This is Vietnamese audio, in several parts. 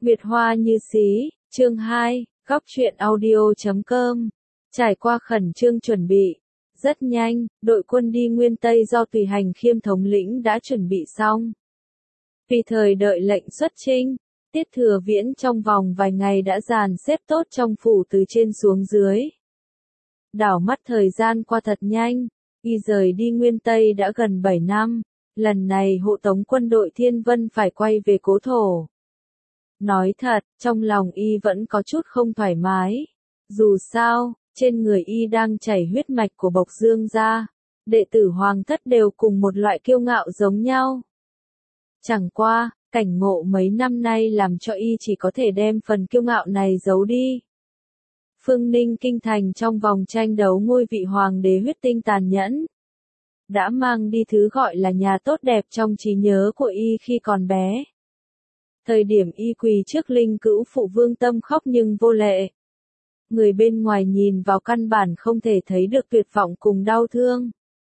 Nguyệt Hoa như xí, chương 2, góc truyện audio.com. Trải qua khẩn trương chuẩn bị, rất nhanh, đội quân đi Nguyên Tây do Tùy Hành Khiêm thống lĩnh đã chuẩn bị xong. Vì thời đợi lệnh xuất chinh, Tiết Thừa Viễn trong vòng vài ngày đã dàn xếp tốt trong phủ từ trên xuống dưới. Đảo mắt thời gian qua thật nhanh, y rời đi Nguyên Tây đã gần 7 năm, lần này hộ tống quân đội Thiên Vân phải quay về cố thổ. Nói thật, trong lòng y vẫn có chút không thoải mái. Dù sao, trên người y đang chảy huyết mạch của Bộc Dương gia, đệ tử hoàng thất đều cùng một loại kiêu ngạo giống nhau. Chẳng qua, cảnh ngộ mấy năm nay làm cho y chỉ có thể đem phần kiêu ngạo này giấu đi. Phương Ninh kinh thành trong vòng tranh đấu ngôi vị hoàng đế huyết tinh tàn nhẫn, đã mang đi thứ gọi là nhà tốt đẹp trong trí nhớ của y khi còn bé. Thời điểm y quỳ trước linh cữu phụ Vương Tâm khóc nhưng vô lệ. Người bên ngoài nhìn vào căn bản không thể thấy được tuyệt vọng cùng đau thương.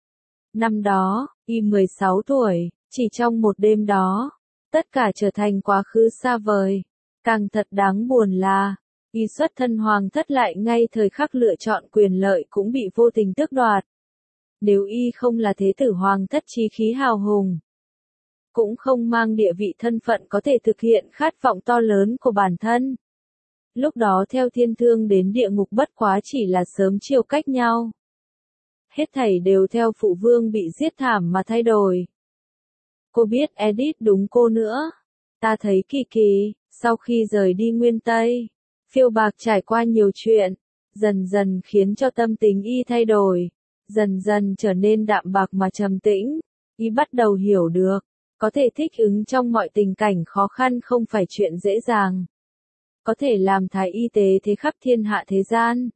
Năm đó, y 16 tuổi, chỉ trong một đêm đó, tất cả trở thành quá khứ xa vời. Càng thật đáng buồn là, y xuất thân hoàng thất lại ngay thời khắc lựa chọn quyền lợi cũng bị vô tình tước đoạt. Nếu y không là thế tử hoàng thất chí khí hào hùng, cũng không mang địa vị thân phận có thể thực hiện khát vọng to lớn của bản thân, lúc đó theo thiên thương đến địa ngục bất quá chỉ là sớm chiều cách nhau. Hết thảy đều theo phụ vương bị giết thảm mà thay đổi. Cô biết Edith đúng cô nữa. Ta thấy kỳ kỳ, sau khi rời đi Nguyên Tây, phiêu bạc trải qua nhiều chuyện, dần dần khiến cho tâm tính y thay đổi, dần dần trở nên đạm bạc mà trầm tĩnh. Y bắt đầu hiểu được, có thể thích ứng trong mọi tình cảnh khó khăn không phải chuyện dễ dàng. Có thể làm thái y tế thế khắp thiên hạ thế gian,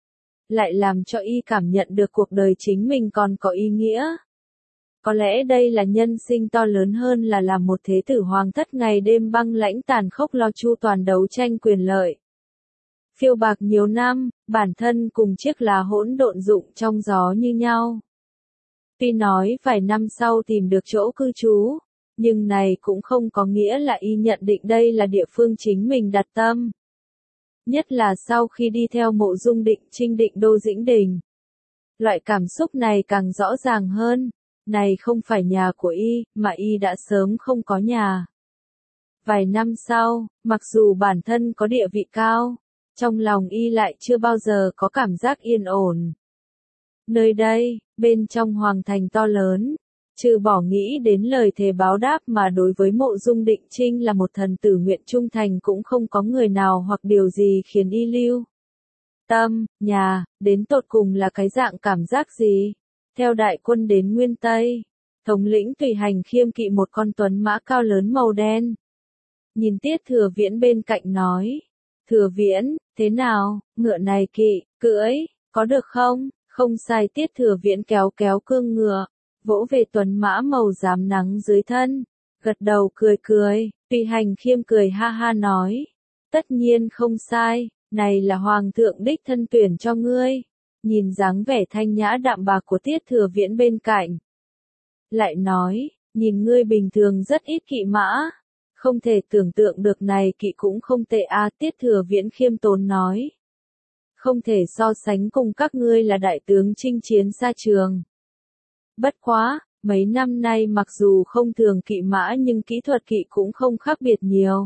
lại làm cho y cảm nhận được cuộc đời chính mình còn có ý nghĩa. Có lẽ đây là nhân sinh to lớn hơn là làm một thế tử hoàng thất ngày đêm băng lãnh tàn khốc lo chu toàn đấu tranh quyền lợi. Phiêu bạc nhiều năm, bản thân cùng chiếc lá hỗn độn rụng trong gió như nhau. Tuy nói vài năm sau tìm được chỗ cư trú, nhưng này cũng không có nghĩa là y nhận định đây là địa phương chính mình đặt tâm. Nhất là sau khi đi theo Mộ Dung Định Trinh định đô Dĩnh Đình. Loại cảm xúc này càng rõ ràng hơn, này không phải nhà của y, mà y đã sớm không có nhà. Vài năm sau, mặc dù bản thân có địa vị cao, trong lòng y lại chưa bao giờ có cảm giác yên ổn. Nơi đây, bên trong hoàng thành to lớn, trừ bỏ nghĩ đến lời thề báo đáp mà đối với Mộ Dung Định Trinh là một thần tử nguyện trung thành cũng không có người nào hoặc điều gì khiến y lưu tâm, nhà, đến tột cùng là cái dạng cảm giác gì. Theo đại quân đến Nguyên Tây, thống lĩnh Tùy Hành Khiêm kỵ một con tuấn mã cao lớn màu đen. Nhìn Tiết Thừa Viễn bên cạnh nói, Thừa Viễn, thế nào, ngựa này kỵ, cưỡi, có được không? Không sai. Tiết Thừa Viễn kéo kéo cương ngựa, vỗ về tuấn mã màu rám nắng dưới thân, gật đầu cười cười. Tùy Hành Khiêm cười ha ha nói, tất nhiên không sai, này là hoàng thượng đích thân tuyển cho ngươi. Nhìn dáng vẻ thanh nhã đạm bạc của Tiết Thừa Viễn bên cạnh, lại nói, nhìn ngươi bình thường rất ít kỵ mã, không thể tưởng tượng được này kỵ cũng không tệ a. Tiết Thừa Viễn khiêm tốn nói, không thể so sánh cùng các ngươi là đại tướng chinh chiến xa trường. Bất quá, mấy năm nay mặc dù không thường kỵ mã nhưng kỹ thuật kỵ cũng không khác biệt nhiều.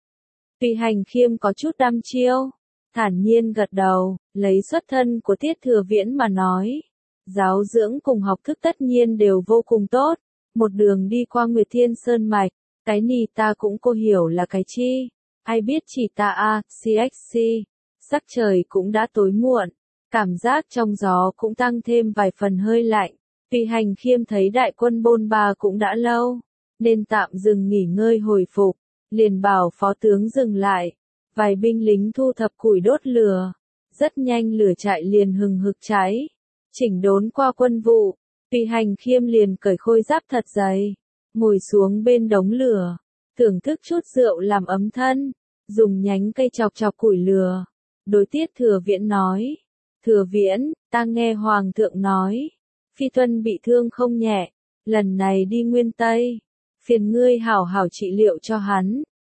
Tùy Hành Khiêm có chút đăm chiêu, thản nhiên gật đầu, lấy xuất thân của Tiết Thừa Viễn mà nói. Giáo dưỡng cùng học thức tất nhiên đều vô cùng tốt, một đường đi qua Nguyệt Thiên Sơn Mạch, cái nì ta cũng cô hiểu là cái chi, ai biết chỉ ta a, cxc, sắc trời cũng đã tối muộn, cảm giác trong gió cũng tăng thêm vài phần hơi lạnh. Tùy Hành Khiêm thấy đại quân bôn ba cũng đã lâu, nên tạm dừng nghỉ ngơi hồi phục, liền bảo phó tướng dừng lại. Vài binh lính thu thập củi đốt lửa, rất nhanh lửa trại liền hừng hực cháy. Chỉnh đốn qua quân vụ, Tùy Hành Khiêm liền cởi khôi giáp thật dày, ngồi xuống bên đống lửa, thưởng thức chút rượu làm ấm thân, dùng nhánh cây chọc chọc củi lửa. Đối Tiết Thừa Viễn nói, Thừa Viễn, ta nghe hoàng thượng nói, Phi Tuân bị thương không nhẹ, lần này đi Nguyên Tây, phiền ngươi hảo hảo trị liệu cho hắn.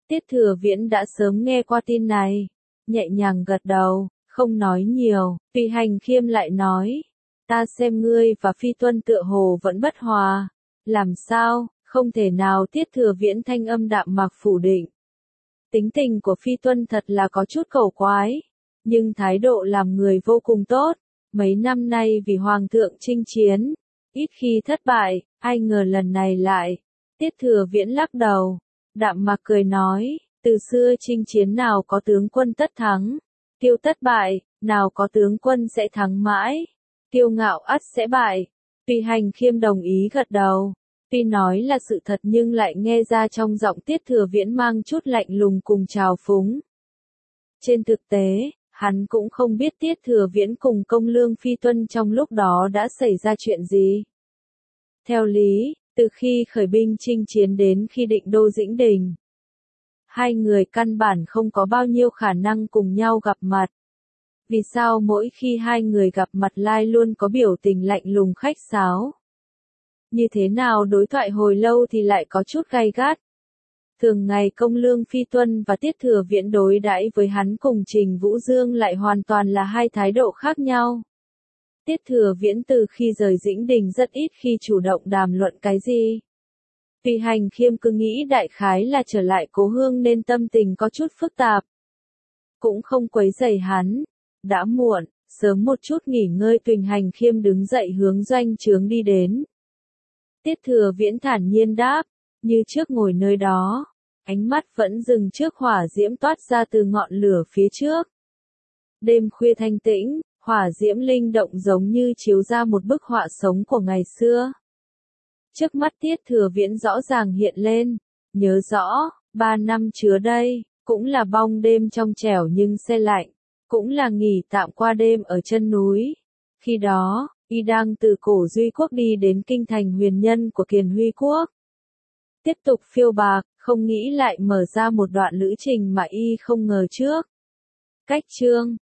Tiết Thừa Viễn đã sớm nghe qua tin này, nhẹ nhàng gật đầu, không nói nhiều, Tùy Hành Khiêm lại nói, ta xem ngươi và Phi Tuân tựa hồ vẫn bất hòa, làm sao, không thể nào. Tiết Thừa Viễn thanh âm đạm mạc phủ định. Tính tình của Phi Tuân thật là có chút cầu quái, nhưng thái độ làm người vô cùng tốt, mấy năm nay vì Hoàng thượng chinh chiến, ít khi thất bại, ai ngờ lần này lại. Tiết Thừa Viễn lắc đầu, đạm mạc cười nói, từ xưa chinh chiến nào có tướng quân tất thắng, kiêu tất bại, nào có tướng quân sẽ thắng mãi, kiêu ngạo ắt sẽ bại. Tùy Hành Khiêm đồng ý gật đầu, tuy nói là sự thật nhưng lại nghe ra trong giọng Tiết Thừa Viễn mang chút lạnh lùng cùng trào phúng. Trên thực tế, hắn cũng không biết Tiết Thừa Viễn cùng Công Lương Phi Tuân trong lúc đó đã xảy ra chuyện gì. Theo lý, từ khi khởi binh chinh chiến đến khi định đô Dĩnh Đình, hai người căn bản không có bao nhiêu khả năng cùng nhau gặp mặt. Vì sao mỗi khi hai người gặp mặt lai luôn có biểu tình lạnh lùng khách sáo? Như thế nào đối thoại hồi lâu thì lại có chút gay gắt? Thường ngày Công Lương Phi Tuân và Tiết Thừa Viễn đối đãi với hắn cùng Trình Vũ Dương lại hoàn toàn là hai thái độ khác nhau. Tiết Thừa Viễn từ khi rời Dĩnh Đình rất ít khi chủ động đàm luận cái gì. Tùy Hành Khiêm cứ nghĩ đại khái là trở lại cố hương nên tâm tình có chút phức tạp. Cũng không quấy rầy hắn. Đã muộn, sớm một chút nghỉ ngơi. Tùy Hành Khiêm đứng dậy hướng doanh trướng đi đến. Tiết Thừa Viễn thản nhiên đáp, như trước ngồi nơi đó, ánh mắt vẫn dừng trước hỏa diễm toát ra từ ngọn lửa phía trước. Đêm khuya thanh tĩnh, hỏa diễm linh động giống như chiếu ra một bức họa sống của ngày xưa. Trước mắt Tiết Thừa Viễn rõ ràng hiện lên, nhớ rõ, 3 năm trước đây, cũng là bong đêm trong trẻo nhưng se lạnh, cũng là nghỉ tạm qua đêm ở chân núi. Khi đó, y đang từ cổ Duy Quốc đi đến kinh thành huyền nhân của Kiền Huy Quốc. Tiếp tục phiêu bạc, không nghĩ lại mở ra một đoạn lữ trình mà y không ngờ trước. Cách chương